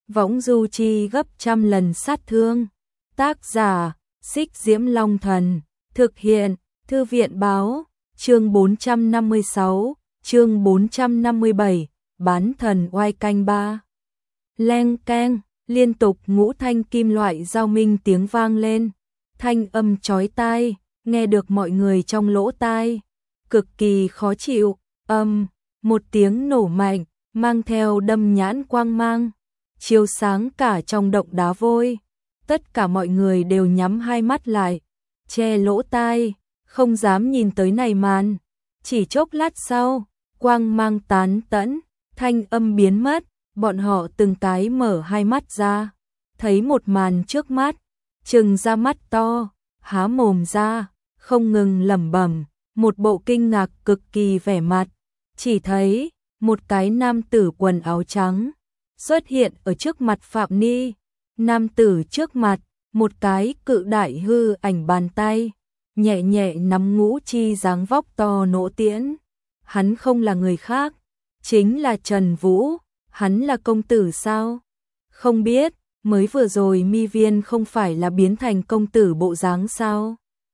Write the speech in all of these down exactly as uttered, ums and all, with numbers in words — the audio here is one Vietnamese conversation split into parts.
võng du chi gấp trăm lần sát thương. Tác giả, Xích Diễm Long Thần, thực hiện, Thư viện Báo, chương bốn trăm năm mươi sáu, chương bốn trăm năm mươi bảy, bán thần oai canh ba. Leng keng, liên tục ngũ thanh kim loại giao minh tiếng vang lên, thanh âm chói tai, nghe được mọi người trong lỗ tai, cực kỳ khó chịu. Âm, một tiếng nổ mạnh, mang theo đâm nhãn quang mang, chiếu sáng cả trong động đá vôi. Tất cả mọi người đều nhắm hai mắt lại, che lỗ tai, không dám nhìn tới này màn. Chỉ chốc lát sau, quang mang tán tẫn, thanh âm biến mất, bọn họ từng cái mở hai mắt ra, thấy một màn trước mắt, trừng ra mắt to, há mồm ra, không ngừng lẩm bẩm, một bộ kinh ngạc cực kỳ vẻ mặt. Chỉ thấy một cái nam tử quần áo trắng xuất hiện ở trước mặt Phạm Ni. Nam tử trước mặt, một cái cự đại hư ảnh bàn tay, nhẹ nhẹ nắm ngũ chi dáng vóc to nỗ tiễn. Hắn không là người khác, chính là Trần Vũ. Hắn là công tử sao? Không biết, mới vừa rồi Mi Viên không phải là biến thành công tử bộ dáng sao?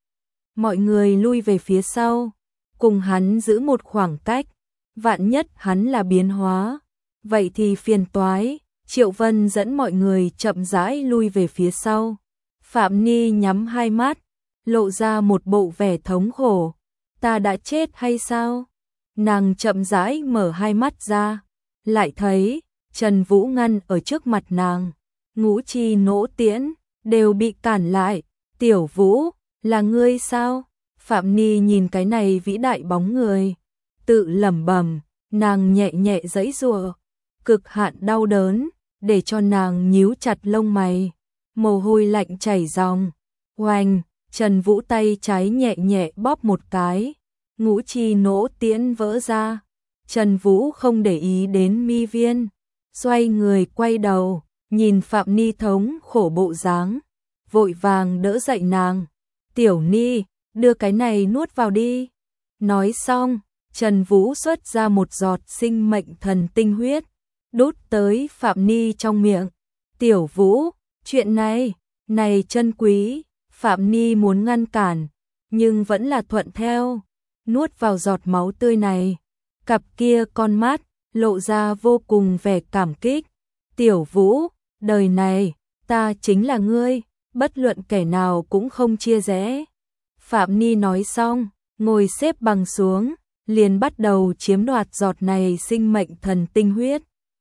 Mọi người lui về phía sau, cùng hắn giữ một khoảng cách. Vạn nhất hắn là biến hóa, vậy thì phiền toái. Triệu Vân dẫn mọi người chậm rãi lui về phía sau. Phạm Ni nhắm hai mắt, lộ ra một bộ vẻ thống khổ. Ta đã chết hay sao? Nàng chậm rãi mở hai mắt ra, lại thấy Trần Vũ ngăn ở trước mặt nàng. Ngũ chi nỗ tiễn đều bị cản lại. Tiểu Vũ, là ngươi sao? Phạm Ni nhìn cái này vĩ đại bóng người, tự lẩm bẩm, nàng nhẹ nhẹ giãy giụa, cực hạn đau đớn, để cho nàng nhíu chặt lông mày, mồ hôi lạnh chảy ròng. Oanh, Trần Vũ tay trái nhẹ nhẹ bóp một cái, ngũ chi nỗ tiễn vỡ ra. Trần Vũ không để ý đến Mi Viên, xoay người quay đầu, nhìn Phạm Ni thống khổ bộ dáng, vội vàng đỡ dậy nàng. Tiểu Ni, đưa cái này nuốt vào đi. Nói xong, Trần Vũ xuất ra một giọt sinh mệnh thần tinh huyết, đút tới Phạm Ni trong miệng. Tiểu Vũ, chuyện này, này chân quý. Phạm Ni muốn ngăn cản, nhưng vẫn là thuận theo, nuốt vào giọt máu tươi này. Cặp kia con mắt, lộ ra vô cùng vẻ cảm kích. Tiểu Vũ, đời này, ta chính là ngươi, bất luận kẻ nào cũng không chia rẽ. Phạm Ni nói xong, ngồi xếp bằng xuống, liền bắt đầu chiếm đoạt giọt này sinh mệnh thần tinh huyết.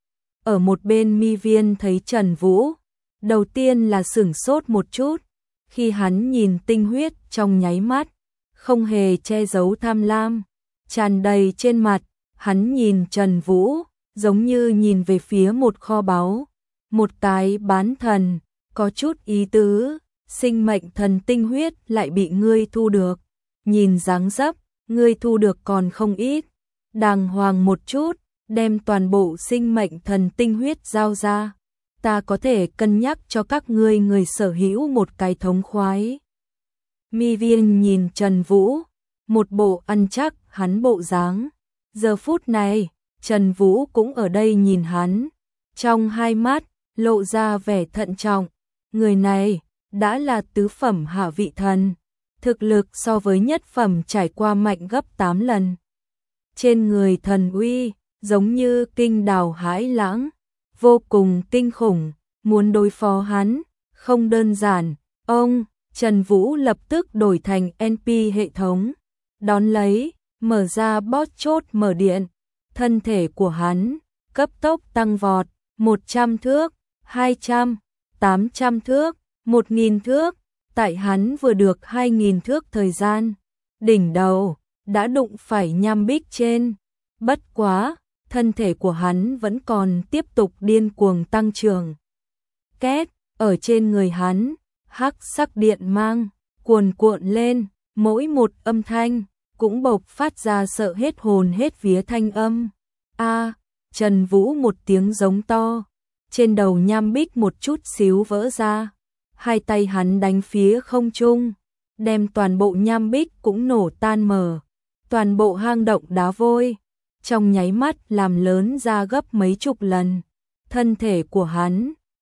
Ở một bên Mi Viên thấy Trần Vũ, đầu tiên là sửng sốt một chút, khi hắn nhìn tinh huyết trong nháy mắt, không hề che giấu tham lam, tràn đầy trên mặt. Hắn nhìn Trần Vũ, giống như nhìn về phía một kho báu, một cái bán thần, có chút ý tứ. Sinh mệnh thần tinh huyết lại bị ngươi thu được, nhìn dáng dấp, ngươi thu được còn không ít. Đàng hoàng một chút, đem toàn bộ sinh mệnh thần tinh huyết giao ra, ta có thể cân nhắc cho các ngươi người sở hữu một cái thống khoái. Mi Viên nhìn Trần Vũ, một bộ ăn chắc hắn bộ dáng. Giờ phút này, Trần Vũ cũng ở đây nhìn hắn, trong hai mắt lộ ra vẻ thận trọng. Người này đã là tứ phẩm hạ vị thần, thực lực so với nhất phẩm trải qua mạnh gấp tám lần. Trên người thần uy, giống như kinh đào hãi lãng, vô cùng kinh khủng, muốn đối phó hắn, không đơn giản. Ông, Trần Vũ lập tức đổi thành en pê hệ thống, đón lấy, mở ra boss chốt mở điện, thân thể của hắn, cấp tốc tăng vọt, một trăm thước, hai trăm, tám trăm thước, một nghìn thước, tại hắn vừa được hai nghìn thước thời gian, đỉnh đầu đã đụng phải nham bích trên. Bất quá, thân thể của hắn vẫn còn tiếp tục điên cuồng tăng trưởng. Két, ở trên người hắn, hắc sắc điện mang cuồn cuộn lên, mỗi một âm thanh cũng bộc phát ra sợ hết hồn hết vía thanh âm. A, Trần Vũ một tiếng giống to, trên đầu nham bích một chút xíu vỡ ra. Hai tay hắn đánh phía không trung, đem toàn bộ nham bích cũng nổ tan mở. Toàn bộ hang động đá vôi, trong nháy mắt làm lớn ra gấp mấy chục lần. Thân thể của hắn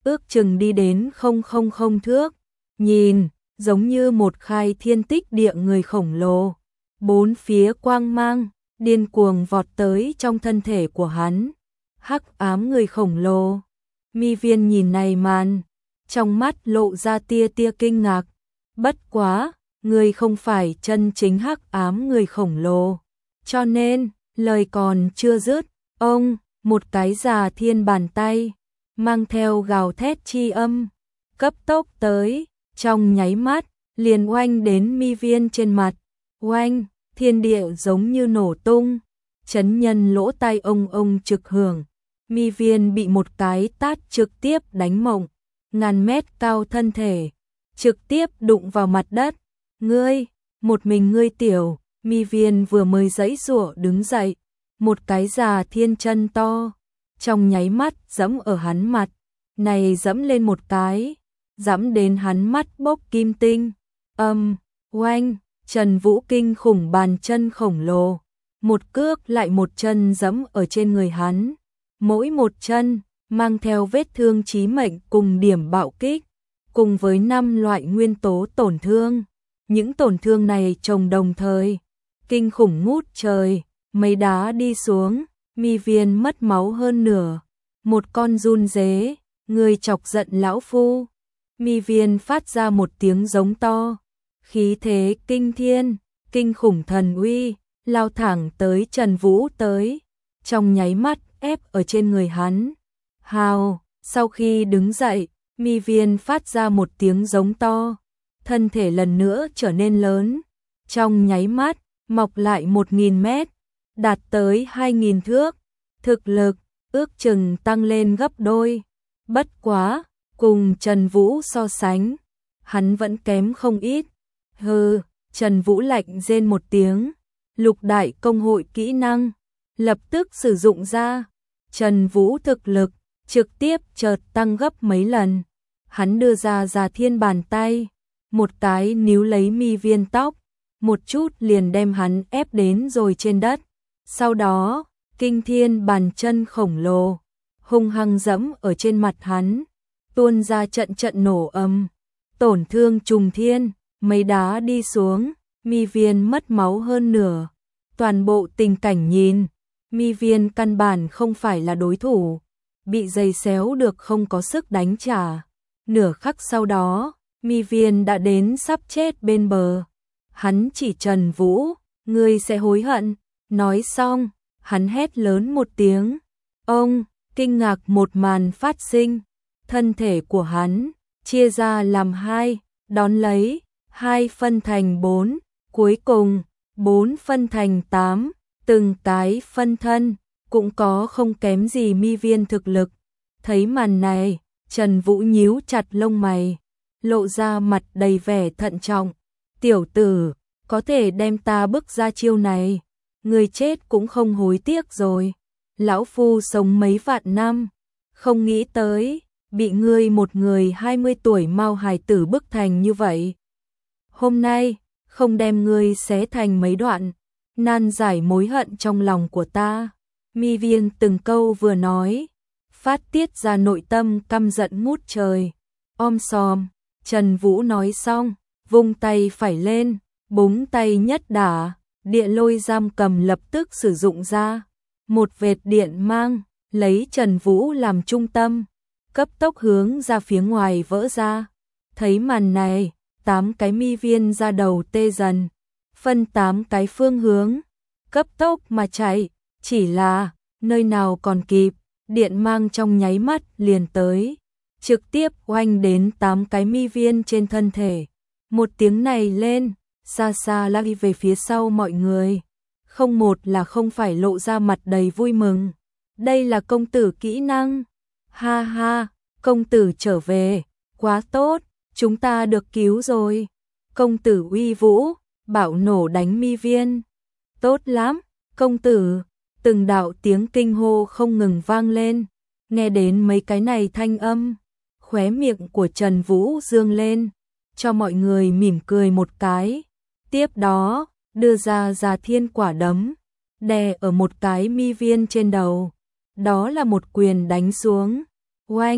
ước chừng đi đến không không không thước, nhìn, giống như một khai thiên tích địa người khổng lồ. Bốn phía quang mang, điên cuồng vọt tới trong thân thể của hắn. Hắc ám người khổng lồ. Mi Viên nhìn này màn, trong mắt lộ ra tia tia kinh ngạc. Bất quá, người không phải chân chính hắc ám người khổng lồ. Cho nên, lời còn chưa dứt, ông, một cái già thiên bàn tay, mang theo gào thét chi âm, cấp tốc tới, trong nháy mắt, liền oanh đến Mi Viên trên mặt. Oanh, thiên địa giống như nổ tung, chấn nhân lỗ tai ông ông trực hưởng. Mi Viên bị một cái tát trực tiếp đánh mộng, ngàn mét cao thân thể, trực tiếp đụng vào mặt đất. Ngươi, một mình ngươi tiểu, Mi Viên vừa mới giãy giụa đứng dậy, một cái già thiên chân to, trong nháy mắt giẫm ở hắn mặt, này giẫm lên một cái, giẫm đến hắn mắt bốc kim tinh. Âm, oanh, Trần Vũ kinh khủng bàn chân khổng lồ, một cước lại một chân giẫm ở trên người hắn, mỗi một chân mang theo vết thương chí mệnh cùng điểm bạo kích, cùng với năm loại nguyên tố tổn thương. Những tổn thương này chồng đồng thời, kinh khủng ngút trời, mấy đá đi xuống, Mi Viên mất máu hơn nửa. Một con run dế, người chọc giận lão phu. Mi Viên phát ra một tiếng giống to, khí thế kinh thiên, kinh khủng thần uy, lao thẳng tới Trần Vũ tới, trong nháy mắt ép ở trên người hắn. Hào, sau khi đứng dậy, Mi Viên phát ra một tiếng giống to, thân thể lần nữa trở nên lớn, trong nháy mắt, mọc lại một nghìn mét, đạt tới hai nghìn thước, thực lực, ước chừng tăng lên gấp đôi. Bất quá, cùng Trần Vũ so sánh, hắn vẫn kém không ít. Hừ, Trần Vũ lạnh rên một tiếng, lục đại công hội kỹ năng, lập tức sử dụng ra. Trần Vũ thực lực, trực tiếp chợt tăng gấp mấy lần. Hắn đưa ra già thiên bàn tay, một cái níu lấy Mi Viên tóc, một chút liền đem hắn ép đến rồi trên đất. Sau đó, kinh thiên bàn chân khổng lồ, hung hăng dẫm ở trên mặt hắn, tuôn ra trận trận nổ âm, tổn thương trùng thiên, mấy đá đi xuống, Mi Viên mất máu hơn nửa. Toàn bộ tình cảnh nhìn, Mi Viên căn bản không phải là đối thủ, bị giày xéo được không có sức đánh trả. Nửa khắc sau đó, Mi Viên đã đến sắp chết bên bờ. Hắn chỉ Trần Vũ, ngươi sẽ hối hận. Nói xong, hắn hét lớn một tiếng. Ông, kinh ngạc một màn phát sinh. Thân thể của hắn, chia ra làm hai, đón lấy, hai phân thành bốn, cuối cùng, bốn phân thành tám, từng cái phân thân, cũng có không kém gì Mi Viên thực lực. Thấy màn này, Trần Vũ nhíu chặt lông mày, lộ ra mặt đầy vẻ thận trọng. Tiểu tử, có thể đem ta bức ra chiêu này, người chết cũng không hối tiếc rồi. Lão phu sống mấy vạn năm, không nghĩ tới, bị ngươi một người hai mươi tuổi mau hài tử bức thành như vậy. Hôm nay, không đem ngươi xé thành mấy đoạn, nan giải mối hận trong lòng của ta. Mi Viên từng câu vừa nói, phát tiết ra nội tâm căm giận ngút trời. Om sòm, Trần Vũ nói xong, vung tay phải lên, búng tay nhất đả, địa lôi giam cầm lập tức sử dụng ra. Một vệt điện mang, lấy Trần Vũ làm trung tâm, cấp tốc hướng ra phía ngoài vỡ ra. Thấy màn này, tám cái Mi Viên ra đầu tê dần, phân tám cái phương hướng, cấp tốc mà chạy, chỉ là, nơi nào còn kịp, điện mang trong nháy mắt liền tới, trực tiếp oanh đến tám cái Mi Viên trên thân thể. Một tiếng này lên, xa xa la đi về phía sau mọi người, không một là không phải lộ ra mặt đầy vui mừng. Đây là công tử kỹ năng, ha ha, công tử trở về, quá tốt, chúng ta được cứu rồi. Công tử uy vũ, bạo nổ đánh Mi Viên, tốt lắm, công tử. Từng đạo tiếng kinh hô không ngừng vang lên, nghe đến mấy cái này thanh âm, khóe miệng của Trần Vũ dương lên, cho mọi người mỉm cười một cái. Tiếp đó, đưa ra già thiên quả đấm, đè ở một cái Mi Viên trên đầu, đó là một quyền đánh xuống. Oanh,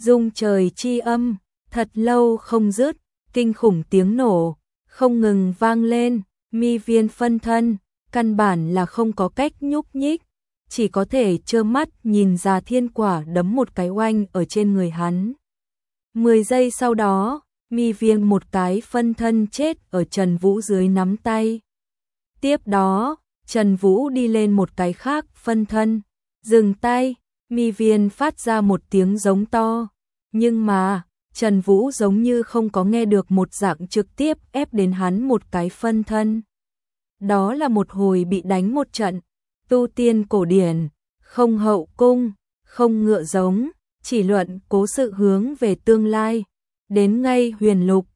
rung trời chi âm, thật lâu không dứt, kinh khủng tiếng nổ, không ngừng vang lên, Mi Viên phân thân, căn bản là không có cách nhúc nhích, chỉ có thể trơ mắt nhìn Già Thiên Quả đấm một cái oanh ở trên người hắn. Mười giây sau đó, Mi Viên một cái phân thân chết ở Trần Vũ dưới nắm tay. Tiếp đó, Trần Vũ đi lên một cái khác phân thân, dừng tay, Mi Viên phát ra một tiếng giống to, nhưng mà Trần Vũ giống như không có nghe được một dạng trực tiếp ép đến hắn một cái phân thân. Đó là một hồi bị đánh một trận, tu tiên cổ điển, không hậu cung, không ngựa giống, chỉ luận cố sự hướng về tương lai, đến ngay huyền lục,